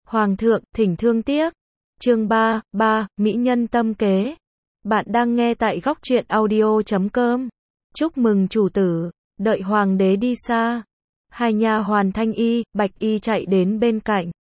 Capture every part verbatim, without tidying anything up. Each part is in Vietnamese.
Hoàng thượng, thỉnh thương tiếc. Chương ba, ba, Mỹ nhân tâm kế. Bạn đang nghe tại góc truyện audio chấm com. Chúc mừng chủ tử, đợi hoàng đế đi xa. Hai nha hoàn Thanh Y, Bạch Y chạy đến bên cạnh.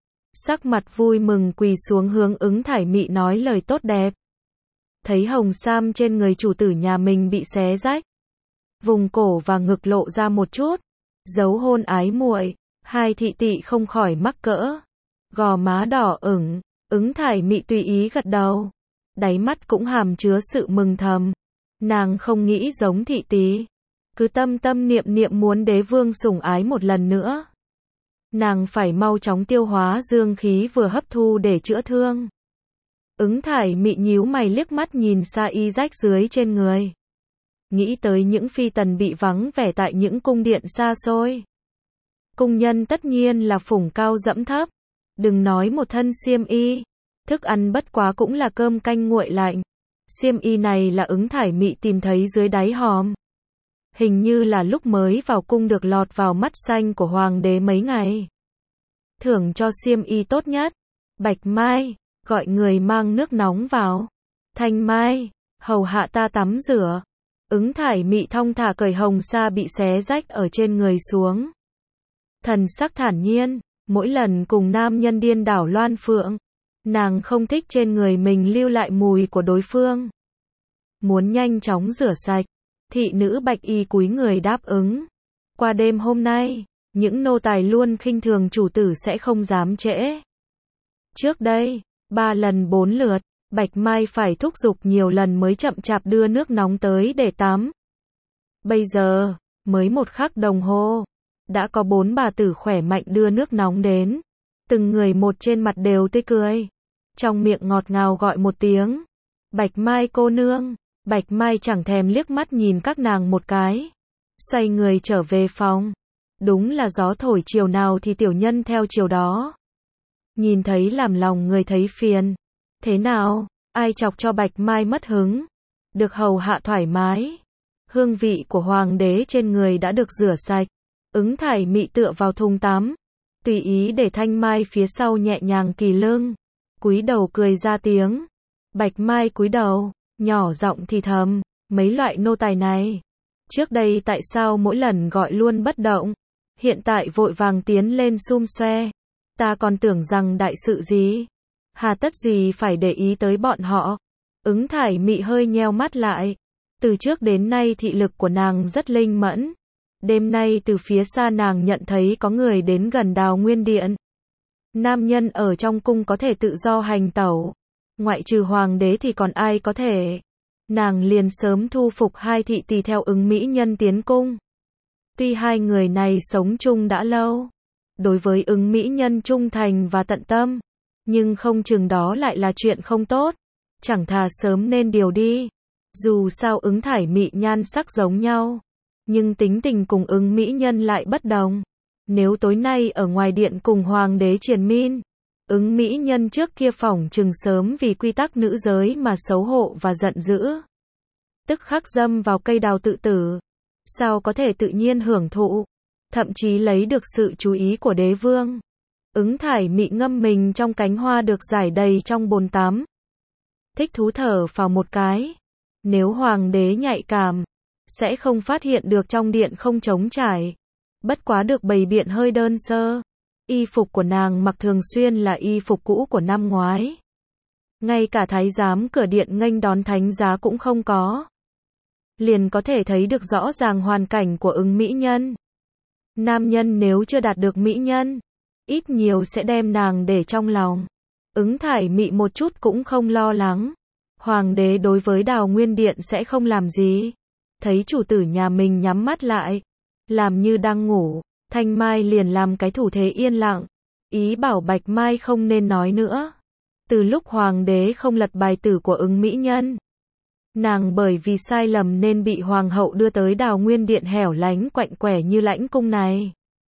Sắc mặt vui mừng quỳ xuống hướng Ứng Thải Mị nói lời tốt đẹp. Thấy hồng sam trên người chủ tử nhà mình bị xé rách, vùng cổ và ngực lộ ra một chút dấu hôn ái muội, hai thị tỵ không khỏi mắc cỡ, gò má đỏ ửng. Ứng Thải Mị tùy ý gật đầu, đáy mắt cũng hàm chứa sự mừng thầm. Nàng không nghĩ giống thị tý, cứ tâm tâm niệm niệm muốn đế vương sủng ái một lần nữa. Nàng phải mau chóng tiêu hóa dương khí vừa hấp thu để chữa thương. Ứng Thải Mị nhíu mày liếc mắt nhìn xa y rách dưới trên người, nghĩ tới những phi tần bị vắng vẻ tại những cung điện xa xôi. Cung nhân tất nhiên là phủng cao dẫm thấp, đừng nói một thân xiêm y, thức ăn bất quá cũng là cơm canh nguội lạnh. Xiêm y này là Ứng Thải Mị tìm thấy dưới đáy hòm, hình như là lúc mới vào cung được lọt vào mắt xanh của hoàng đế mấy ngày. Thưởng cho xiêm y tốt nhất. Bạch Mai, gọi người mang nước nóng vào. Thanh Mai, hầu hạ ta tắm rửa. Ứng Thải Mị thong thả cởi hồng sa bị xé rách ở trên người xuống. Thần sắc thản nhiên, mỗi lần cùng nam nhân điên đảo loan phượng, nàng không thích trên người mình lưu lại mùi của đối phương. Muốn nhanh chóng rửa sạch, thị nữ Bạch Y cúi người đáp ứng. Qua đêm hôm nay, những nô tài luôn khinh thường chủ tử sẽ không dám trễ. Trước đây, ba lần bốn lượt, Bạch Mai phải thúc giục nhiều lần mới chậm chạp đưa nước nóng tới để tắm. Bây giờ, mới một khắc đồng hồ, đã có bốn bà tử khỏe mạnh đưa nước nóng đến. Từng người một trên mặt đều tươi cười, trong miệng ngọt ngào gọi một tiếng. Bạch Mai cô nương. Bạch Mai chẳng thèm liếc mắt nhìn các nàng một cái, xoay người trở về phòng. Đúng là gió thổi chiều nào thì tiểu nhân theo chiều đó. Nhìn thấy làm lòng người thấy phiền. Thế nào, ai chọc cho Bạch Mai mất hứng? Được hầu hạ thoải mái. Hương vị của hoàng đế trên người đã được rửa sạch. Ứng Thải Mị tựa vào thùng tắm, tùy ý để Thanh Mai phía sau nhẹ nhàng kỳ lưng, cúi đầu cười ra tiếng. Bạch Mai cúi đầu, nhỏ giọng thì thầm, mấy loại nô tài này, trước đây tại sao mỗi lần gọi luôn bất động, hiện tại vội vàng tiến lên xum xoe, ta còn tưởng rằng đại sự gì, hà tất gì phải để ý tới bọn họ. Ứng Thải Mị hơi nheo mắt lại, từ trước đến nay thị lực của nàng rất linh mẫn. Đêm nay từ phía xa nàng nhận thấy có người đến gần Đào Nguyên Điện. Nam nhân ở trong cung có thể tự do hành tẩu, ngoại trừ hoàng đế thì còn ai có thể. Nàng liền sớm thu phục hai thị tỳ theo Ứng mỹ nhân tiến cung. Tuy hai người này sống chung đã lâu, đối với Ứng mỹ nhân trung thành và tận tâm, nhưng không chừng đó lại là chuyện không tốt, chẳng thà sớm nên điều đi. Dù sao Ứng Thải Mị nhan sắc giống nhau, nhưng tính tình cùng Ứng mỹ nhân lại bất đồng. Nếu tối nay ở ngoài điện cùng hoàng đế triền miên, Ứng mỹ nhân trước kia phỏng chừng sớm vì quy tắc nữ giới mà xấu hổ và giận dữ, tức khắc dâm vào cây đào tự tử. Sao có thể tự nhiên hưởng thụ, thậm chí lấy được sự chú ý của đế vương. Ứng Thải Mị ngâm mình trong cánh hoa được rải đầy trong bồn tắm, thích thú thở phào một cái. Nếu hoàng đế nhạy cảm, sẽ không phát hiện được trong điện không trống trải, bất quá được bày biện hơi đơn sơ. Y phục của nàng mặc thường xuyên là y phục cũ của năm ngoái. Ngay cả thái giám cửa điện nghênh đón thánh giá cũng không có. Liền có thể thấy được rõ ràng hoàn cảnh của Ứng mỹ nhân. Nam nhân nếu chưa đạt được mỹ nhân, ít nhiều sẽ đem nàng để trong lòng. Ứng Thải Mị một chút cũng không lo lắng. Hoàng đế đối với Đào Nguyên Điện sẽ không làm gì. Thấy chủ tử nhà mình nhắm mắt lại, làm như đang ngủ, Thanh Mai liền làm cái thủ thế yên lặng, ý bảo Bạch Mai không nên nói nữa. Từ lúc hoàng đế không lật bài tử của Ứng mỹ nhân, nàng bởi vì sai lầm nên bị hoàng hậu đưa tới Đào Nguyên Điện hẻo lánh quạnh quẻ như lãnh cung này.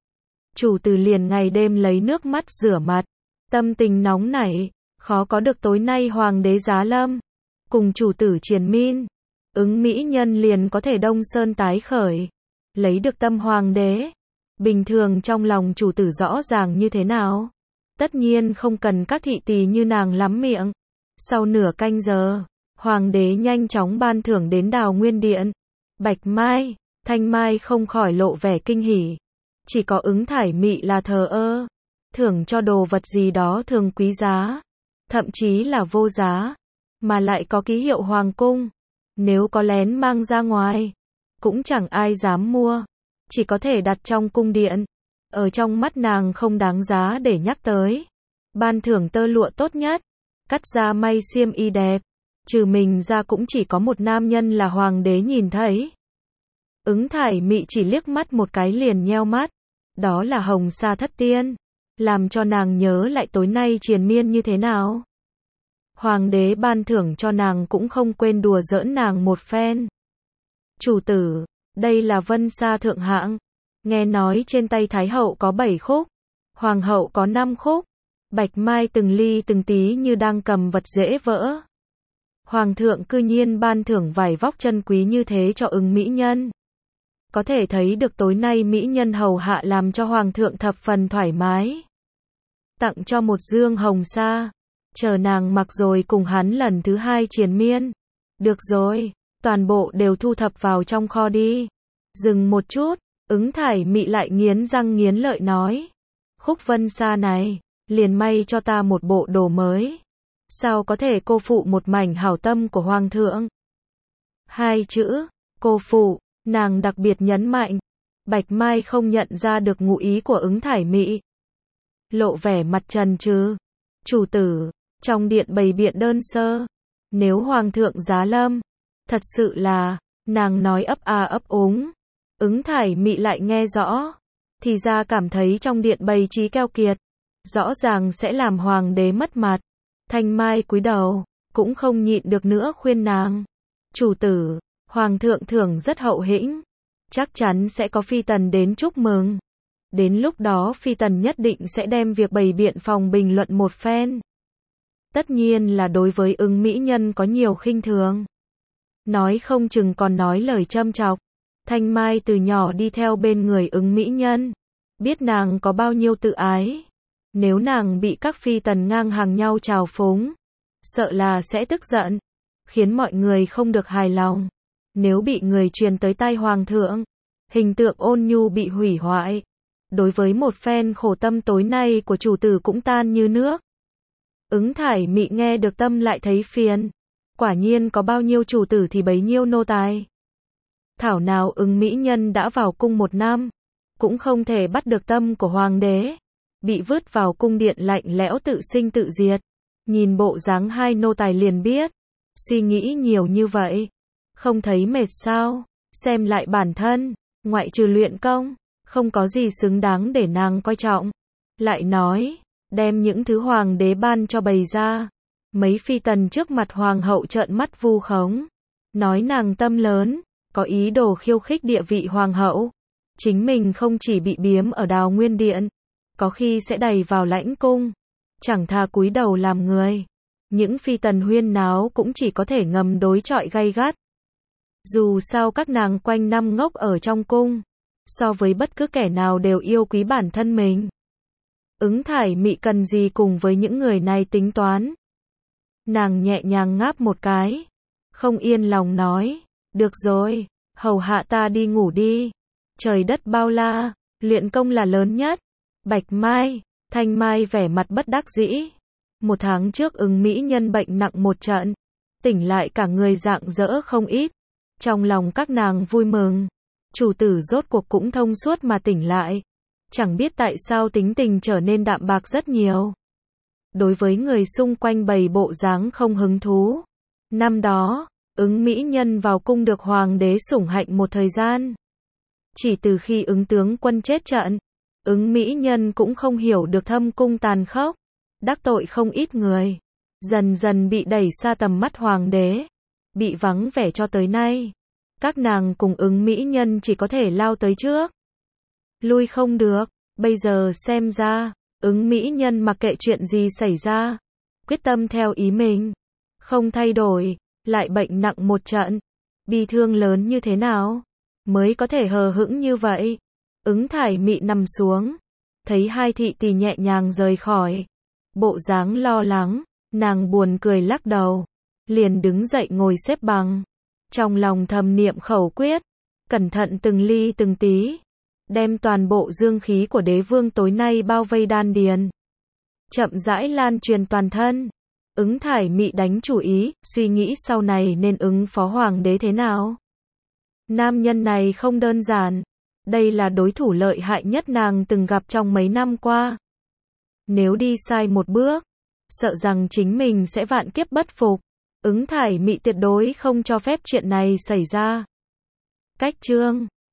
Chủ tử liền ngày đêm lấy nước mắt rửa mặt, tâm tình nóng nảy, khó có được tối nay hoàng đế giá lâm, cùng chủ tử triền miên, Ứng mỹ nhân liền có thể đông sơn tái khởi, lấy được tâm hoàng đế. Bình thường trong lòng chủ tử rõ ràng như thế nào? Tất nhiên không cần các thị tỳ như nàng lắm miệng. Sau nửa canh giờ, hoàng đế nhanh chóng ban thưởng đến Đào Nguyên Điện. Bạch Mai, Thanh Mai không khỏi lộ vẻ kinh hỉ. Chỉ có Ứng Thải Mị là thờ ơ. Thưởng cho đồ vật gì đó thường quý giá, thậm chí là vô giá, mà lại có ký hiệu hoàng cung. Nếu có lén mang ra ngoài, cũng chẳng ai dám mua. Chỉ có thể đặt trong cung điện. Ở trong mắt nàng không đáng giá để nhắc tới. Ban thưởng tơ lụa tốt nhất, cắt ra may xiêm y đẹp. Trừ mình ra cũng chỉ có một nam nhân là hoàng đế nhìn thấy. Ứng Thải Mị chỉ liếc mắt một cái liền nheo mắt. Đó là Hồng Sa Thất Tiên. Làm cho nàng nhớ lại tối nay triền miên như thế nào. Hoàng đế ban thưởng cho nàng cũng không quên đùa giỡn nàng một phen. Chủ tử, đây là Vân Sa thượng hạng. Nghe nói trên tay Thái hậu có bảy khúc, Hoàng hậu có năm khúc. Bạch Mai từng ly từng tí như đang cầm vật dễ vỡ. Hoàng thượng cư nhiên ban thưởng vải vóc chân quý như thế cho Ứng mỹ nhân. Có thể thấy được tối nay mỹ nhân hầu hạ làm cho hoàng thượng thập phần thoải mái. Tặng cho một dương hồng sa, chờ nàng mặc rồi cùng hắn lần thứ hai triền miên. Được rồi, toàn bộ đều thu thập vào trong kho đi. Dừng một chút, Ứng Thải Mị lại nghiến răng nghiến lợi nói. Khúc Vân Sa này, liền may cho ta một bộ đồ mới. Sao có thể cô phụ một mảnh hảo tâm của hoàng thượng? Hai chữ, cô phụ, nàng đặc biệt nhấn mạnh. Bạch Mai không nhận ra được ngụ ý của Ứng Thải Mị. Lộ vẻ mặt trần trừ. Chủ tử, trong điện bày biện đơn sơ. Nếu hoàng thượng giá lâm, thật sự là, nàng nói ấp a ấp úng. Ứng Thải Mị lại nghe rõ. Thì ra cảm thấy trong điện bày trí keo kiệt, rõ ràng sẽ làm hoàng đế mất mặt. Thanh Mai cúi đầu, cũng không nhịn được nữa khuyên nàng. Chủ tử, hoàng thượng thưởng rất hậu hĩnh. Chắc chắn sẽ có phi tần đến chúc mừng. Đến lúc đó phi tần nhất định sẽ đem việc bày biện phòng bình luận một phen. Tất nhiên là đối với Ứng mỹ nhân có nhiều khinh thường. Nói không chừng còn nói lời châm chọc. Thanh Mai từ nhỏ đi theo bên người Ứng mỹ nhân. Biết nàng có bao nhiêu tự ái. Nếu nàng bị các phi tần ngang hàng nhau trào phúng, sợ là sẽ tức giận, khiến mọi người không được hài lòng. Nếu bị người truyền tới tai hoàng thượng, hình tượng ôn nhu bị hủy hoại. Đối với một phen khổ tâm tối nay của chủ tử cũng tan như nước. Ứng Thải Mị nghe được tâm lại thấy phiền. Quả nhiên có bao nhiêu chủ tử thì bấy nhiêu nô tài. Thảo nào Ứng mỹ nhân đã vào cung một năm, cũng không thể bắt được tâm của hoàng đế. Bị vứt vào cung điện lạnh lẽo tự sinh tự diệt. Nhìn bộ dáng hai nô tài liền biết. Suy nghĩ nhiều như vậy, không thấy mệt sao? Xem lại bản thân, ngoại trừ luyện công, không có gì xứng đáng để nàng coi trọng. Lại nói, đem những thứ hoàng đế ban cho bày ra. Mấy phi tần trước mặt hoàng hậu trợn mắt vu khống. Nói nàng tâm lớn, có ý đồ khiêu khích địa vị hoàng hậu. Chính mình không chỉ bị biếm ở Đào Nguyên Điện, có khi sẽ đày vào lãnh cung. Chẳng thà cúi đầu làm người. Những phi tần huyên náo cũng chỉ có thể ngầm đối chọi gay gắt. Dù sao các nàng quanh năm ngốc ở trong cung, so với bất cứ kẻ nào đều yêu quý bản thân mình. Ứng Thải Mị cần gì cùng với những người này tính toán. Nàng nhẹ nhàng ngáp một cái, không yên lòng nói, được rồi, hầu hạ ta đi ngủ đi. Trời đất bao la, luyện công là lớn nhất. Bạch Mai, Thanh Mai vẻ mặt bất đắc dĩ. Một tháng trước Ứng mỹ nhân bệnh nặng một trận, tỉnh lại cả người rạng rỡ không ít. Trong lòng các nàng vui mừng, chủ tử rốt cuộc cũng thông suốt mà tỉnh lại. Chẳng biết tại sao tính tình trở nên đạm bạc rất nhiều. Đối với người xung quanh bày bộ dáng không hứng thú. Năm đó, Ứng mỹ nhân vào cung được hoàng đế sủng hạnh một thời gian. Chỉ từ khi Ứng tướng quân chết trận, Ứng mỹ nhân cũng không hiểu được thâm cung tàn khốc, đắc tội không ít người, dần dần bị đẩy xa tầm mắt hoàng đế, bị vắng vẻ cho tới nay. Các nàng cùng Ứng mỹ nhân chỉ có thể lao tới trước, lui không được. Bây giờ xem ra, Ứng mỹ nhân mặc kệ chuyện gì xảy ra, quyết tâm theo ý mình, không thay đổi. Lại bệnh nặng một trận, bi thương lớn như thế nào mới có thể hờ hững như vậy. Ứng Thải Mị nằm xuống, Thấy hai thị tỳ nhẹ nhàng rời khỏi, bộ dáng lo lắng, nàng buồn cười lắc đầu, liền đứng dậy ngồi xếp bằng, trong lòng thầm niệm khẩu quyết, cẩn thận từng ly từng tí, đem toàn bộ dương khí của đế vương tối nay bao vây đan điền, chậm rãi lan truyền toàn thân. Ứng Thải Mị đánh chủ ý, suy nghĩ sau này nên ứng phó hoàng đế thế nào. Nam nhân này không đơn giản, đây là đối thủ lợi hại nhất nàng từng gặp trong mấy năm qua. Nếu đi sai một bước, sợ rằng chính mình sẽ vạn kiếp bất phục. Ứng Thải Mị tuyệt đối không cho phép chuyện này xảy ra. Cách chương